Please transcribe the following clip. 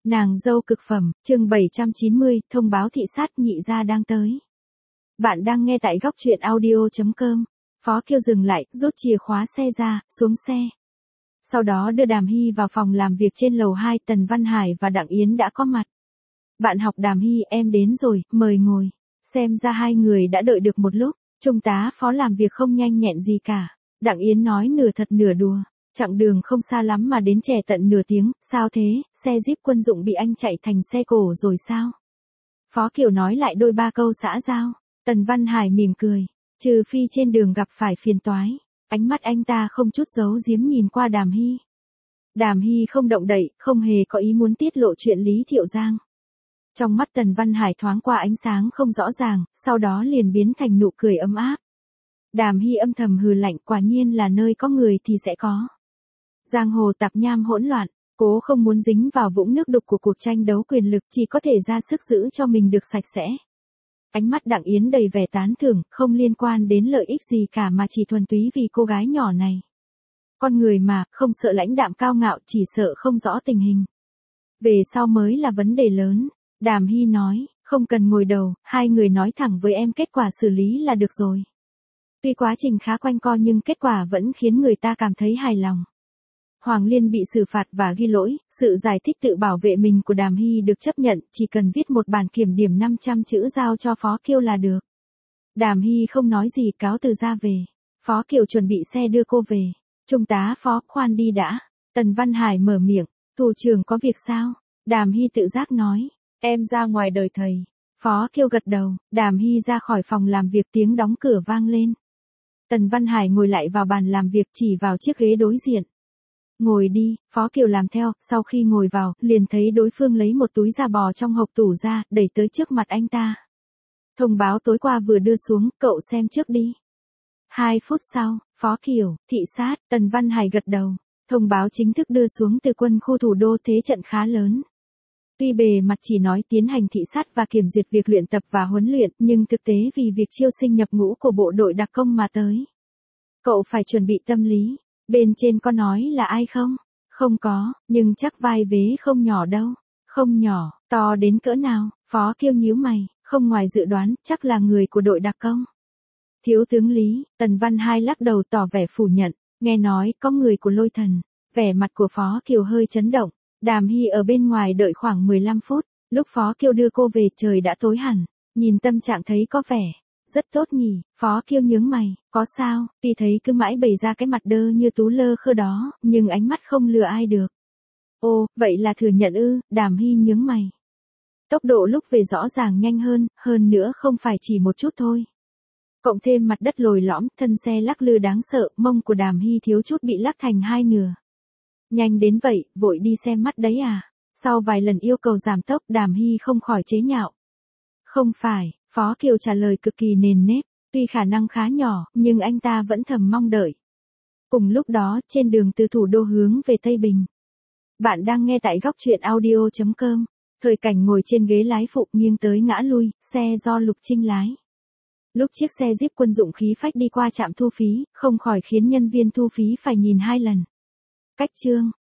Nàng dâu cực phẩm, chương 790, thông báo thị sát nhị gia đang tới. Bạn đang nghe tại góc truyện audio.com. Phó Kiêu dừng lại, rút chìa khóa xe ra, xuống xe. Sau đó đưa Đàm Hy vào phòng làm việc trên lầu 2, Tần Văn Hải và Đặng Yến đã có mặt. Bạn học Đàm Hy, em đến rồi, mời ngồi. Xem ra hai người đã đợi được một lúc, trung tá Phó làm việc không nhanh nhẹn gì cả. Đặng Yến nói nửa thật nửa đùa. Chặng đường không xa lắm mà đến trễ tận nửa tiếng, sao thế, xe Jeep quân dụng bị anh chạy thành xe cổ rồi sao? Phó Kiều nói lại đôi ba câu xã giao. Tần Văn Hải mỉm cười, trừ phi trên đường gặp phải phiền toái. Ánh mắt anh ta không chút giấu giếm nhìn qua Đàm Hy. Đàm Hy không động đậy, không hề có ý muốn tiết lộ chuyện Lý Thiệu Giang. Trong mắt Tần Văn Hải thoáng qua ánh sáng không rõ ràng, sau đó liền biến thành nụ cười ấm áp. Đàm Hy âm thầm hừ lạnh, quả nhiên là nơi có người thì sẽ có. Giang hồ tạp nham hỗn loạn, cố không muốn dính vào vũng nước đục của cuộc tranh đấu quyền lực, chỉ có thể ra sức giữ cho mình được sạch sẽ. Ánh mắt Đặng Yến đầy vẻ tán thưởng, không liên quan đến lợi ích gì cả mà chỉ thuần túy vì cô gái nhỏ này. Con người mà, không sợ lãnh đạm cao ngạo, chỉ sợ không rõ tình hình. Về sau mới là vấn đề lớn. Đàm Hy nói, không cần ngồi đầu, hai người nói thẳng với em kết quả xử lý là được rồi. Tuy quá trình khá quanh co nhưng kết quả vẫn khiến người ta cảm thấy hài lòng. Hoàng Liên bị xử phạt và ghi lỗi, sự giải thích tự bảo vệ mình của Đàm Hy được chấp nhận, chỉ cần viết một bản kiểm điểm 500 chữ giao cho Phó Kiêu là được. Đàm Hy không nói gì, cáo từ ra về. Phó Kiều chuẩn bị xe đưa cô về. Trung tá Phó, khoan đi đã. Tần Văn Hải mở miệng, thủ trưởng có việc sao? Đàm Hy tự giác nói, em ra ngoài đời thầy. Phó Kiêu gật đầu, Đàm Hy ra khỏi phòng làm việc, tiếng đóng cửa vang lên. Tần Văn Hải ngồi lại vào bàn làm việc, chỉ vào chiếc ghế đối diện. Ngồi đi, Phó Kiều làm theo, sau khi ngồi vào, liền thấy đối phương lấy một túi da bò trong hộc tủ ra, đẩy tới trước mặt anh ta. Thông báo tối qua vừa đưa xuống, cậu xem trước đi. 2 phút sau, Phó Kiều, thị sát, Tần Văn Hải gật đầu. Thông báo chính thức đưa xuống từ quân khu thủ đô, thế trận khá lớn. Tuy bề mặt chỉ nói tiến hành thị sát và kiểm duyệt việc luyện tập và huấn luyện, nhưng thực tế vì việc chiêu sinh nhập ngũ của bộ đội đặc công mà tới. Cậu phải chuẩn bị tâm lý. Bên trên có nói là ai không? Không có, nhưng chắc vai vế không nhỏ đâu. Không nhỏ, to đến cỡ nào? Phó Kiêu nhíu mày, không ngoài dự đoán, chắc là người của đội đặc công. Thiếu tướng Lý, Tần Văn Hai lắc đầu tỏ vẻ phủ nhận, nghe nói có người của Lôi Thần. Vẻ mặt của Phó Kiều hơi chấn động. Đàm Hy ở bên ngoài đợi khoảng 15 phút, lúc Phó Kiêu đưa cô về trời đã tối hẳn, nhìn tâm trạng thấy có vẻ rất tốt nhỉ. Phó Kiêu nhướng mày, có sao? Tuy thấy cứ mãi bày ra cái mặt đơ như tú lơ khơ đó, nhưng ánh mắt không lừa ai được. Ồ, vậy là thừa nhận ư? Đàm Hy nhướng mày. Tốc độ lúc về rõ ràng nhanh hơn nữa không phải chỉ một chút thôi. Cộng thêm mặt đất lồi lõm, thân xe lắc lư đáng sợ, mông của Đàm Hy thiếu chút bị lắc thành hai nửa. Nhanh đến vậy, vội đi xem mắt đấy à? Sau vài lần yêu cầu giảm tốc, Đàm Hy không khỏi chế nhạo. Không phải, Phó Kiều trả lời cực kỳ nền nếp, tuy khả năng khá nhỏ, nhưng anh ta vẫn thầm mong đợi. Cùng lúc đó, trên đường từ thủ đô hướng về Tây Bình. Bạn đang nghe tại góc truyện audio.com. Thời Cảnh ngồi trên ghế lái phụ nghiêng tới ngã lui, xe do Lục Trinh lái. Lúc chiếc xe Jeep quân dụng khí phách đi qua trạm thu phí, không khỏi khiến nhân viên thu phí phải nhìn 2 lần. Cách chương,